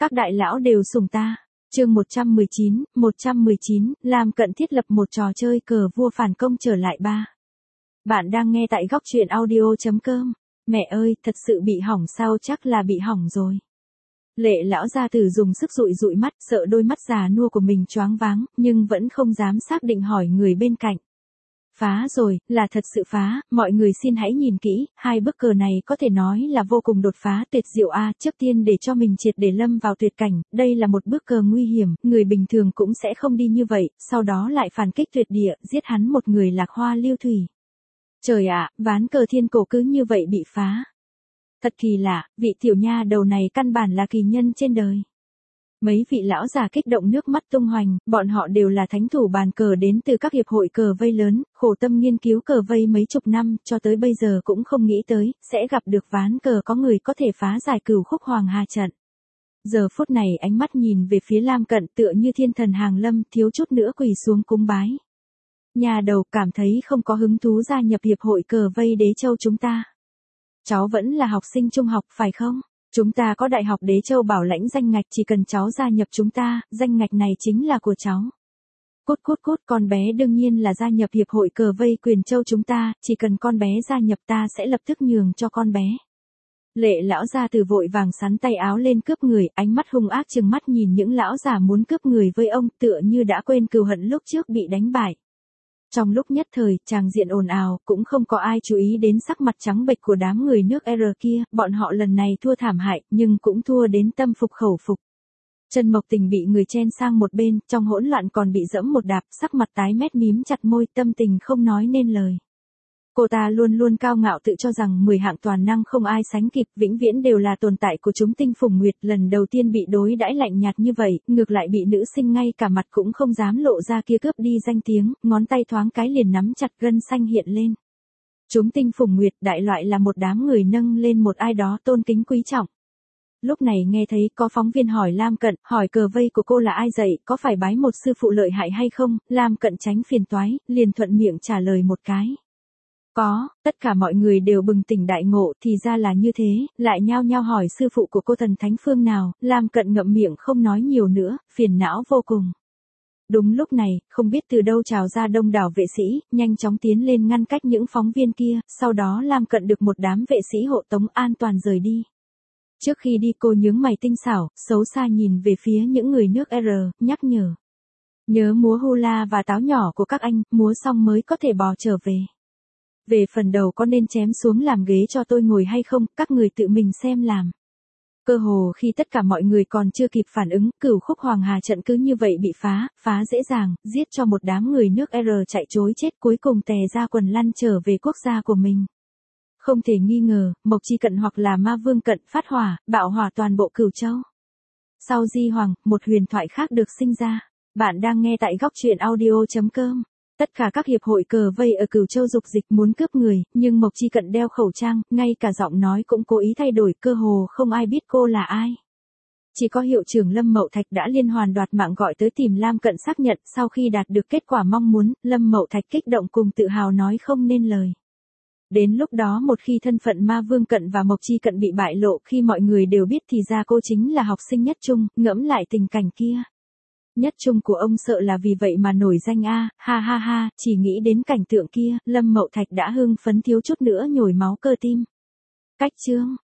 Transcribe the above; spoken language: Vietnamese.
Các đại lão đều sủng ta. Chương 119, Lam Cận thiết lập một trò chơi cờ vua phản công trở lại 3. Bạn đang nghe tại góc truyện audio.com. Mẹ ơi, thật sự bị hỏng sao? Chắc là bị hỏng rồi. Lệ lão gia tử dùng sức dụi dụi mắt, sợ đôi mắt già nua của mình choáng váng, nhưng vẫn không dám xác định hỏi người bên cạnh. Phá rồi, là thật sự phá, mọi người xin hãy nhìn kỹ, hai bức cờ này có thể nói là vô cùng đột phá tuyệt diệu a. Trước tiên để cho mình triệt để lâm vào tuyệt cảnh, đây là một bức cờ nguy hiểm, người bình thường cũng sẽ không đi như vậy, sau đó lại phản kích tuyệt địa, giết hắn một người lạc hoa lưu thủy. Trời ạ, ván cờ thiên cổ cứ như vậy bị phá. Thật kỳ lạ, vị tiểu nha đầu này căn bản là kỳ nhân trên đời. Mấy vị lão già kích động nước mắt tung hoành, bọn họ đều là thánh thủ bàn cờ đến từ các hiệp hội cờ vây lớn, khổ tâm nghiên cứu cờ vây mấy chục năm, cho tới bây giờ cũng không nghĩ tới, sẽ gặp được ván cờ có người có thể phá giải Cửu Khúc Hoàng Hà trận. Giờ phút này ánh mắt nhìn về phía Lam Cận tựa như thiên thần hàng lâm, thiếu chút nữa quỳ xuống cúng bái. Nhà đầu cảm thấy không có hứng thú gia nhập hiệp hội cờ vây Đế Châu chúng ta. Cháu vẫn là học sinh trung học phải không? Chúng ta có Đại học Đế Châu bảo lãnh danh ngạch, chỉ cần cháu gia nhập chúng ta, danh ngạch này chính là của cháu. Cút, con bé đương nhiên là gia nhập hiệp hội cờ vây Quyền Châu chúng ta, chỉ cần con bé gia nhập ta sẽ lập tức nhường cho con bé. Lệ lão gia tử vội vàng sắn tay áo lên cướp người, ánh mắt hung ác trừng mắt nhìn những lão già muốn cướp người với ông, tựa như đã quên cừu hận lúc trước bị đánh bại. Trong lúc nhất thời, tràng diện ồn ào, cũng không có ai chú ý đến sắc mặt trắng bệch của đám người nước R kia, bọn họ lần này thua thảm hại, nhưng cũng thua đến tâm phục khẩu phục. Trần Mộc Tình bị người chen sang một bên, trong hỗn loạn còn bị dẫm một đạp, sắc mặt tái mét mím chặt môi, tâm tình không nói nên lời. Cô ta luôn luôn cao ngạo tự cho rằng 10 hạng toàn năng không ai sánh kịp, vĩnh viễn đều là tồn tại của chúng tinh Phùng Nguyệt, lần đầu tiên bị đối đãi lạnh nhạt như vậy, ngược lại bị nữ sinh ngay cả mặt cũng không dám lộ ra kia cướp đi danh tiếng, ngón tay thoáng cái liền nắm chặt gân xanh hiện lên. Chúng tinh Phùng Nguyệt đại loại là một đám người nâng lên một ai đó tôn kính quý trọng. Lúc này nghe thấy có phóng viên hỏi Lam Cận, hỏi cờ vây của cô là ai dạy, có phải bái một sư phụ lợi hại hay không, Lam Cận tránh phiền toái, liền thuận miệng trả lời một cái. Có, tất cả mọi người đều bừng tỉnh đại ngộ, thì ra là như thế, lại nhao nhao hỏi sư phụ của cô thần thánh phương nào, Lam Cận ngậm miệng không nói nhiều nữa, phiền não vô cùng. Đúng lúc này, không biết từ đâu trào ra đông đảo vệ sĩ, nhanh chóng tiến lên ngăn cách những phóng viên kia, sau đó Lam Cận được một đám vệ sĩ hộ tống an toàn rời đi. Trước khi đi cô nhướng mày tinh xảo, xấu xa nhìn về phía những người nước R, nhắc nhở. Nhớ múa hula và táo nhỏ của các anh, múa xong mới có thể bò trở về. Về phần đầu có nên chém xuống làm ghế cho tôi ngồi hay không, các người tự mình xem làm. Cơ hồ khi tất cả mọi người còn chưa kịp phản ứng, Cửu Khúc Hoàng Hà trận cứ như vậy bị phá dễ dàng, giết cho một đám người nước R chạy trối chết, cuối cùng tè ra quần lăn trở về quốc gia của mình. Không thể nghi ngờ, Mộc Chi Cận hoặc là Ma Vương Cận phát hỏa, bạo hỏa toàn bộ Cửu Châu. Sau Di Hoàng, một huyền thoại khác được sinh ra. Bạn đang nghe tại góc truyện audio.com. Tất cả các hiệp hội cờ vây ở Cửu Châu dục dịch muốn cướp người, nhưng Mộc Chi Cận đeo khẩu trang, ngay cả giọng nói cũng cố ý thay đổi, cơ hồ không ai biết cô là ai. Chỉ có hiệu trưởng Lâm Mậu Thạch đã liên hoàn đoạt mạng gọi tới tìm Lam Cận xác nhận, sau khi đạt được kết quả mong muốn, Lâm Mậu Thạch kích động cùng tự hào nói không nên lời. Đến lúc đó một khi thân phận Ma Vương Cận và Mộc Chi Cận bị bại lộ, khi mọi người đều biết thì ra cô chính là học sinh Nhất Trung, ngẫm lại tình cảnh kia. Nhất Trung của ông sợ là vì vậy mà nổi danh a, ha, chỉ nghĩ đến cảnh tượng kia, Lâm Mậu Thạch đã hưng phấn thiếu chút nữa nhồi máu cơ tim. Cách chương